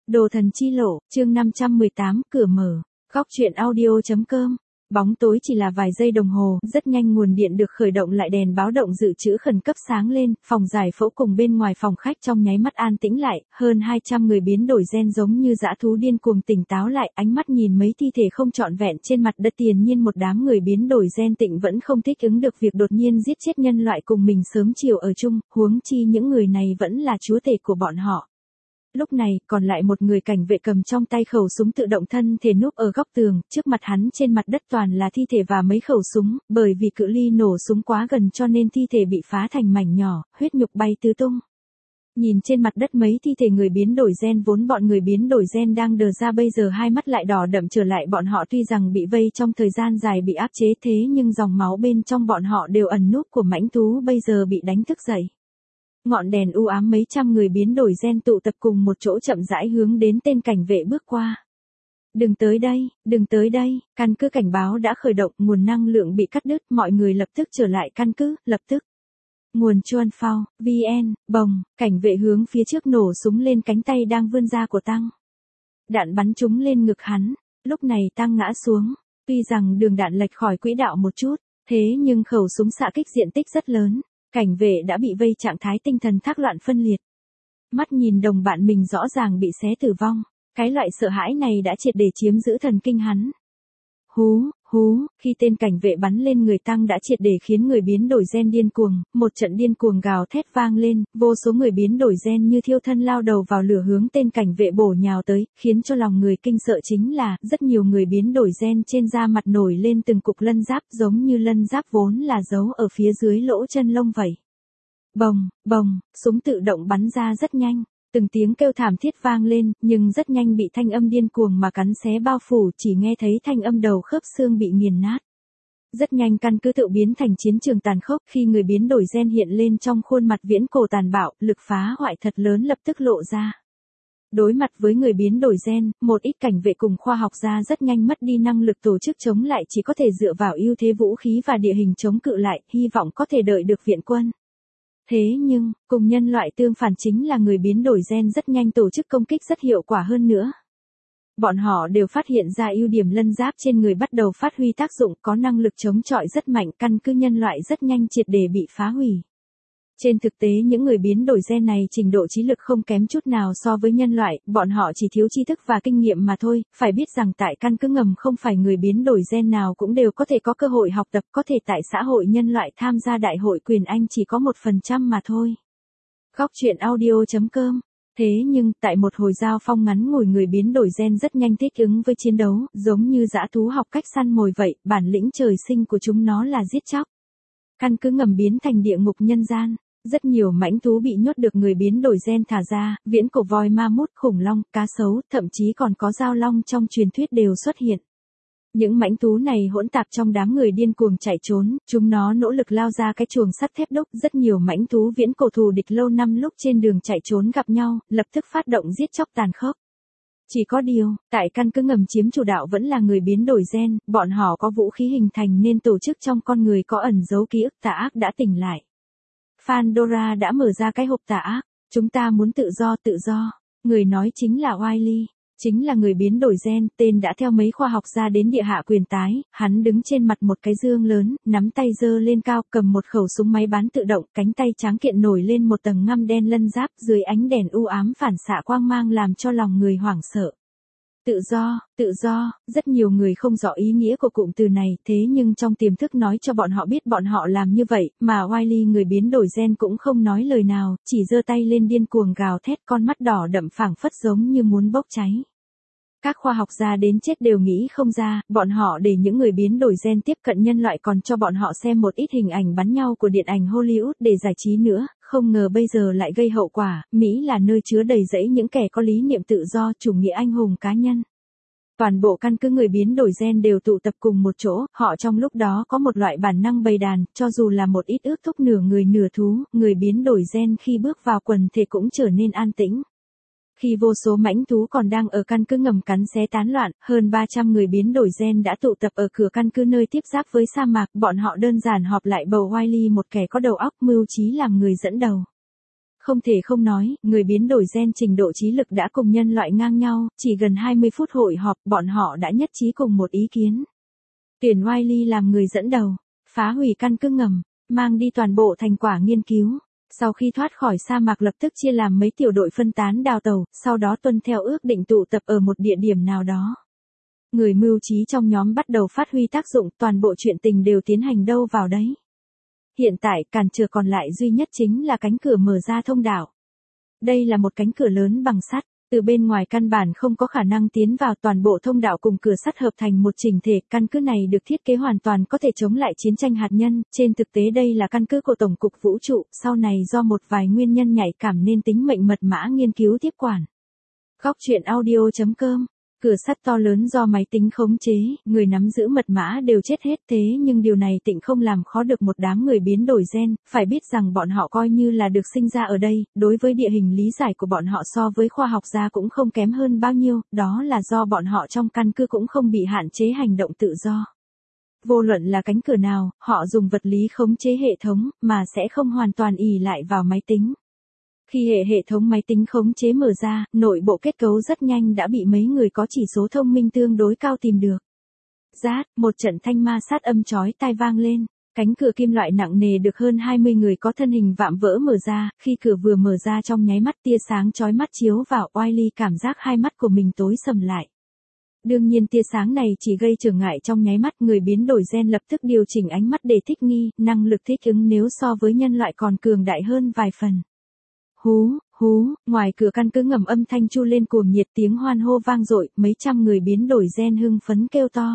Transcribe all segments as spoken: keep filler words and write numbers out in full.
Đồ thần chi lộ, chương năm trăm mười tám, cửa mở. Góc truyện audio chấm com. Bóng tối chỉ là vài giây đồng hồ, rất nhanh nguồn điện được khởi động lại, đèn báo động dự trữ khẩn cấp sáng lên, phòng giải phẫu cùng bên ngoài phòng khách trong nháy mắt an tĩnh lại, hơn hai trăm người biến đổi gen giống như dã thú điên cuồng tỉnh táo lại, ánh mắt nhìn mấy thi thể không trọn vẹn trên mặt đất, tiền nhiên một đám người biến đổi gen tịnh vẫn không thích ứng được việc đột nhiên giết chết nhân loại cùng mình sớm chiều ở chung, huống chi những người này vẫn là chúa tể của bọn họ. Lúc này, còn lại một người cảnh vệ cầm trong tay khẩu súng tự động, thân thể núp ở góc tường, trước mặt hắn trên mặt đất toàn là thi thể và mấy khẩu súng, bởi vì cự ly nổ súng quá gần cho nên thi thể bị phá thành mảnh nhỏ, huyết nhục bay tứ tung. Nhìn trên mặt đất mấy thi thể người biến đổi gen, vốn bọn người biến đổi gen đang đờ ra bây giờ hai mắt lại đỏ đậm trở lại, bọn họ tuy rằng bị vây trong thời gian dài bị áp chế thế nhưng dòng máu bên trong bọn họ đều ẩn núp của mãnh thú bây giờ bị đánh thức dậy. Ngọn đèn u ám, mấy trăm người biến đổi gen tụ tập cùng một chỗ chậm rãi hướng đến tên cảnh vệ bước qua. Đừng tới đây, đừng tới đây, căn cứ cảnh báo đã khởi động, nguồn năng lượng bị cắt đứt, mọi người lập tức trở lại căn cứ, lập tức. Nguồn Chuan Phao, vê en, bồng, cảnh vệ hướng phía trước nổ súng lên, cánh tay đang vươn ra của Tăng. Đạn bắn trúng lên ngực hắn, lúc này Tăng ngã xuống, tuy rằng đường đạn lệch khỏi quỹ đạo một chút, thế nhưng khẩu súng xạ kích diện tích rất lớn. Cảnh vệ đã bị vây, trạng thái tinh thần thác loạn phân liệt. Mắt nhìn đồng bạn mình rõ ràng bị xé tử vong, cái loại sợ hãi này đã triệt để chiếm giữ thần kinh hắn. Hú, hú, khi tên cảnh vệ bắn lên người Tăng đã triệt để khiến người biến đổi gen điên cuồng, một trận điên cuồng gào thét vang lên, vô số người biến đổi gen như thiêu thân lao đầu vào lửa hướng tên cảnh vệ bổ nhào tới, khiến cho lòng người kinh sợ chính là, rất nhiều người biến đổi gen trên da mặt nổi lên từng cục lân giáp, giống như lân giáp vốn là giấu ở phía dưới lỗ chân lông vậy. Bồng, bồng, súng tự động bắn ra rất nhanh. Từng tiếng kêu thảm thiết vang lên, nhưng rất nhanh bị thanh âm điên cuồng mà cắn xé bao phủ, chỉ nghe thấy thanh âm đầu khớp xương bị nghiền nát. Rất nhanh căn cứ tự biến thành chiến trường tàn khốc, khi người biến đổi gen hiện lên trong khuôn mặt viễn cổ tàn bạo, lực phá hoại thật lớn lập tức lộ ra. Đối mặt với người biến đổi gen, một ít cảnh vệ cùng khoa học gia rất nhanh mất đi năng lực tổ chức chống lại, chỉ có thể dựa vào ưu thế vũ khí và địa hình chống cự lại, hy vọng có thể đợi được viện quân. Thế nhưng, cùng nhân loại tương phản chính là người biến đổi gen rất nhanh tổ chức công kích rất hiệu quả hơn nữa. Bọn họ đều phát hiện ra ưu điểm lân giáp trên người bắt đầu phát huy tác dụng, có năng lực chống chọi rất mạnh, căn cứ nhân loại rất nhanh triệt để bị phá hủy. Trên thực tế những người biến đổi gen này trình độ trí lực không kém chút nào so với nhân loại, bọn họ chỉ thiếu tri thức và kinh nghiệm mà thôi, phải biết rằng tại căn cứ ngầm không phải người biến đổi gen nào cũng đều có thể có cơ hội học tập, có thể tại xã hội nhân loại tham gia đại hội quyền Anh chỉ có một phần trăm mà thôi. Góc truyện audio chấm com. Thế nhưng, tại một hồi giao phong ngắn ngủi, người biến đổi gen rất nhanh thích ứng với chiến đấu, giống như dã thú học cách săn mồi vậy, bản lĩnh trời sinh của chúng nó là giết chóc. Căn cứ ngầm biến thành địa ngục nhân gian. Rất nhiều mãnh thú bị nhốt được người biến đổi gen thả ra, viễn cổ voi ma mút, khủng long, cá sấu, thậm chí còn có dao long trong truyền thuyết đều xuất hiện. Những mãnh thú này hỗn tạp trong đám người điên cuồng chạy trốn, chúng nó nỗ lực lao ra cái chuồng sắt thép đúc, rất nhiều mãnh thú viễn cổ thù địch lâu năm lúc trên đường chạy trốn gặp nhau, lập tức phát động giết chóc tàn khốc. Chỉ có điều, tại căn cứ ngầm chiếm chủ đạo vẫn là người biến đổi gen, bọn họ có vũ khí hình thành nên tổ chức trong con người có ẩn giấu ký ức tà ác đã tỉnh lại. Pandora đã mở ra cái hộp tà ác, chúng ta muốn tự do, tự do. Người nói chính là Wiley, chính là người biến đổi gen, tên đã theo mấy khoa học gia đến địa hạ quyền tái, hắn đứng trên mặt một cái dương lớn, nắm tay giơ lên cao, cầm một khẩu súng máy bán tự động, cánh tay tráng kiện nổi lên một tầng ngăm đen lân giáp, dưới ánh đèn u ám phản xạ quang mang làm cho lòng người hoảng sợ. Tự do, tự do, rất nhiều người không rõ ý nghĩa của cụm từ này, thế nhưng trong tiềm thức nói cho bọn họ biết bọn họ làm như vậy, mà Wiley người biến đổi gen cũng không nói lời nào, chỉ giơ tay lên điên cuồng gào thét, con mắt đỏ đậm phảng phất giống như muốn bốc cháy. Các khoa học gia đến chết đều nghĩ không ra, bọn họ để những người biến đổi gen tiếp cận nhân loại còn cho bọn họ xem một ít hình ảnh bắn nhau của điện ảnh Hollywood để giải trí nữa, không ngờ bây giờ lại gây hậu quả, Mỹ là nơi chứa đầy rẫy những kẻ có lý niệm tự do, chủ nghĩa anh hùng cá nhân. Toàn bộ căn cứ người biến đổi gen đều tụ tập cùng một chỗ, họ trong lúc đó có một loại bản năng bầy đàn, cho dù là một ít ước thúc nửa người nửa thú, người biến đổi gen khi bước vào quần thể cũng trở nên an tĩnh. Khi vô số mãnh thú còn đang ở căn cứ ngầm cắn xé tán loạn, hơn ba trăm người biến đổi gen đã tụ tập ở cửa căn cứ nơi tiếp giáp với sa mạc, bọn họ đơn giản họp lại bầu Wiley một kẻ có đầu óc mưu trí làm người dẫn đầu. không thể không nói, người biến đổi gen trình độ trí lực đã cùng nhân loại ngang nhau, chỉ gần hai mươi phút hội họp, bọn họ đã nhất trí cùng một ý kiến. Tuyển Wiley làm người dẫn đầu, phá hủy căn cứ ngầm, mang đi toàn bộ thành quả nghiên cứu. Sau khi thoát khỏi sa mạc lập tức chia làm mấy tiểu đội phân tán đào tàu, sau đó tuân theo ước định tụ tập ở một địa điểm nào đó. Người mưu trí trong nhóm bắt đầu phát huy tác dụng, toàn bộ chuyện tình đều tiến hành đâu vào đấy. Hiện tại cản trở còn lại duy nhất chính là cánh cửa mở ra thông đạo. Đây là một cánh cửa lớn bằng sắt, từ bên ngoài căn bản không có khả năng tiến vào, toàn bộ thông đạo cùng cửa sắt hợp thành một chỉnh thể. Căn cứ này được thiết kế hoàn toàn có thể chống lại chiến tranh hạt nhân, trên thực tế đây là căn cứ của Tổng cục Vũ trụ, sau này do một vài nguyên nhân nhạy cảm nên tính mệnh mật mã nghiên cứu tiếp quản. Góc truyện audio chấm com. Cửa sắt to lớn do máy tính khống chế, người nắm giữ mật mã đều chết hết, thế nhưng điều này tịnh không làm khó được một đám người biến đổi gen, phải biết rằng bọn họ coi như là được sinh ra ở đây, đối với địa hình lý giải của bọn họ so với khoa học gia cũng không kém hơn bao nhiêu, đó là do bọn họ trong căn cứ cũng không bị hạn chế hành động tự do. Vô luận là cánh cửa nào, họ dùng vật lý khống chế hệ thống, mà sẽ không hoàn toàn ỷ lại vào máy tính. Khi hệ hệ thống máy tính khống chế mở ra, nội bộ kết cấu rất nhanh đã bị mấy người có chỉ số thông minh tương đối cao tìm được. Rát, một trận thanh ma sát âm chói tai vang lên, cánh cửa kim loại nặng nề được hơn hai mươi người có thân hình vạm vỡ mở ra, khi cửa vừa mở ra trong nháy mắt tia sáng chói mắt chiếu vào, Wiley cảm giác hai mắt của mình tối sầm lại. Đương nhiên tia sáng này chỉ gây trở ngại trong nháy mắt, người biến đổi gen lập tức điều chỉnh ánh mắt để thích nghi, năng lực thích ứng nếu so với nhân loại còn cường đại hơn vài phần. Hú, hú, ngoài cửa căn cứ ngầm âm thanh chu lên cuồng nhiệt, tiếng hoan hô vang dội, mấy trăm người biến đổi gen hưng phấn kêu to.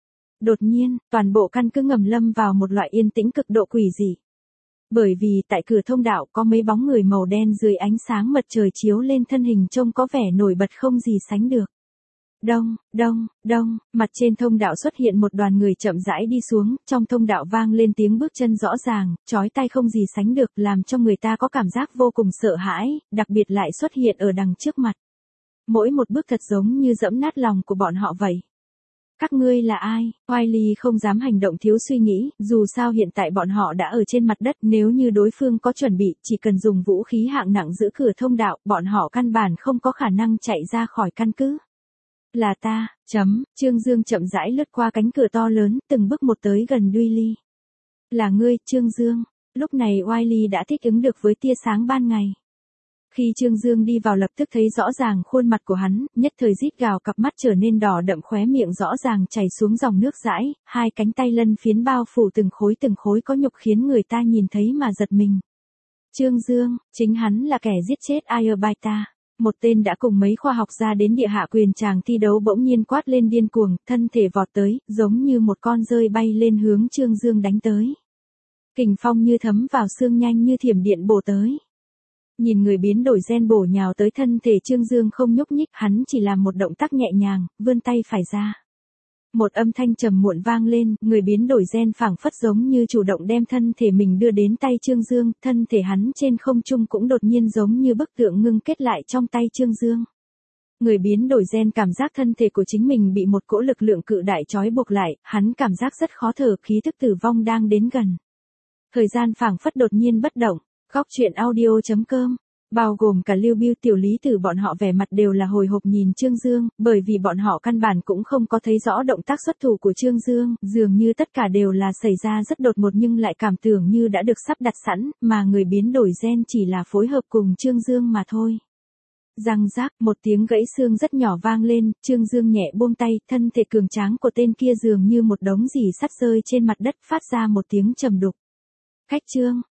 Đột nhiên, toàn bộ căn cứ ngầm lâm vào một loại yên tĩnh cực độ quỷ dị. Bởi vì tại cửa thông đạo có mấy bóng người màu đen dưới ánh sáng mặt trời chiếu lên, thân hình trông có vẻ nổi bật không gì sánh được. Đông, đông, đông, mặt trên thông đạo xuất hiện một đoàn người chậm rãi đi xuống, trong thông đạo vang lên tiếng bước chân rõ ràng, chói tai không gì sánh được, làm cho người ta có cảm giác vô cùng sợ hãi, đặc biệt lại xuất hiện ở đằng trước mặt. Mỗi một bước thật giống như dẫm nát lòng của bọn họ vậy. Các ngươi là ai? Wiley không dám hành động thiếu suy nghĩ, dù sao hiện tại bọn họ đã ở trên mặt đất, nếu như đối phương có chuẩn bị, chỉ cần dùng vũ khí hạng nặng giữ cửa thông đạo, bọn họ căn bản không có khả năng chạy ra khỏi căn cứ. Là ta, chấm, Trương Dương chậm rãi lướt qua cánh cửa to lớn, từng bước một tới gần Wiley. Là ngươi, Trương Dương. Lúc này Wiley đã thích ứng được với tia sáng ban ngày. Khi Trương Dương đi vào lập tức thấy rõ ràng khuôn mặt của hắn, nhất thời rít gào, cặp mắt trở nên đỏ đậm, khóe miệng rõ ràng chảy xuống dòng nước dãi, hai cánh tay lân phiến bao phủ từng khối từng khối có nhục khiến người ta nhìn thấy mà giật mình. Trương Dương, chính hắn là kẻ giết chết Airbaita. Một tên đã cùng mấy khoa học gia đến địa hạ quyền tràng thi đấu bỗng nhiên quát lên điên cuồng, thân thể vọt tới, giống như một con dơi bay lên hướng Trương Dương đánh tới. Kình phong như thấm vào xương, nhanh như thiểm điện bổ tới. Nhìn người biến đổi gen bổ nhào tới thân thể Trương Dương không nhúc nhích, hắn chỉ làm một động tác nhẹ nhàng, vươn tay phải ra. Một âm thanh trầm muộn vang lên, người biến đổi gen phảng phất giống như chủ động đem thân thể mình đưa đến tay Trương Dương, thân thể hắn trên không trung cũng đột nhiên giống như bức tượng ngưng kết lại trong tay Trương Dương. Người biến đổi gen cảm giác thân thể của chính mình bị một cỗ lực lượng cự đại trói buộc lại, hắn cảm giác rất khó thở, khí thức tử vong đang đến gần. Thời gian phảng phất đột nhiên bất động. Góc truyện audio chấm com, bao gồm cả Lưu Biêu, Tiểu Lý Tử, bọn họ vẻ mặt đều là hồi hộp nhìn Trương Dương, bởi vì bọn họ căn bản cũng không có thấy rõ động tác xuất thủ của Trương Dương, dường như tất cả đều là xảy ra rất đột ngột nhưng lại cảm tưởng như đã được sắp đặt sẵn, mà người biến đổi gen chỉ là phối hợp cùng Trương Dương mà thôi. Răng rác, một tiếng gãy xương rất nhỏ vang lên, Trương Dương nhẹ buông tay, thân thể cường tráng của tên kia dường như một đống dì sắt rơi trên mặt đất, phát ra một tiếng trầm đục. Khách Trương,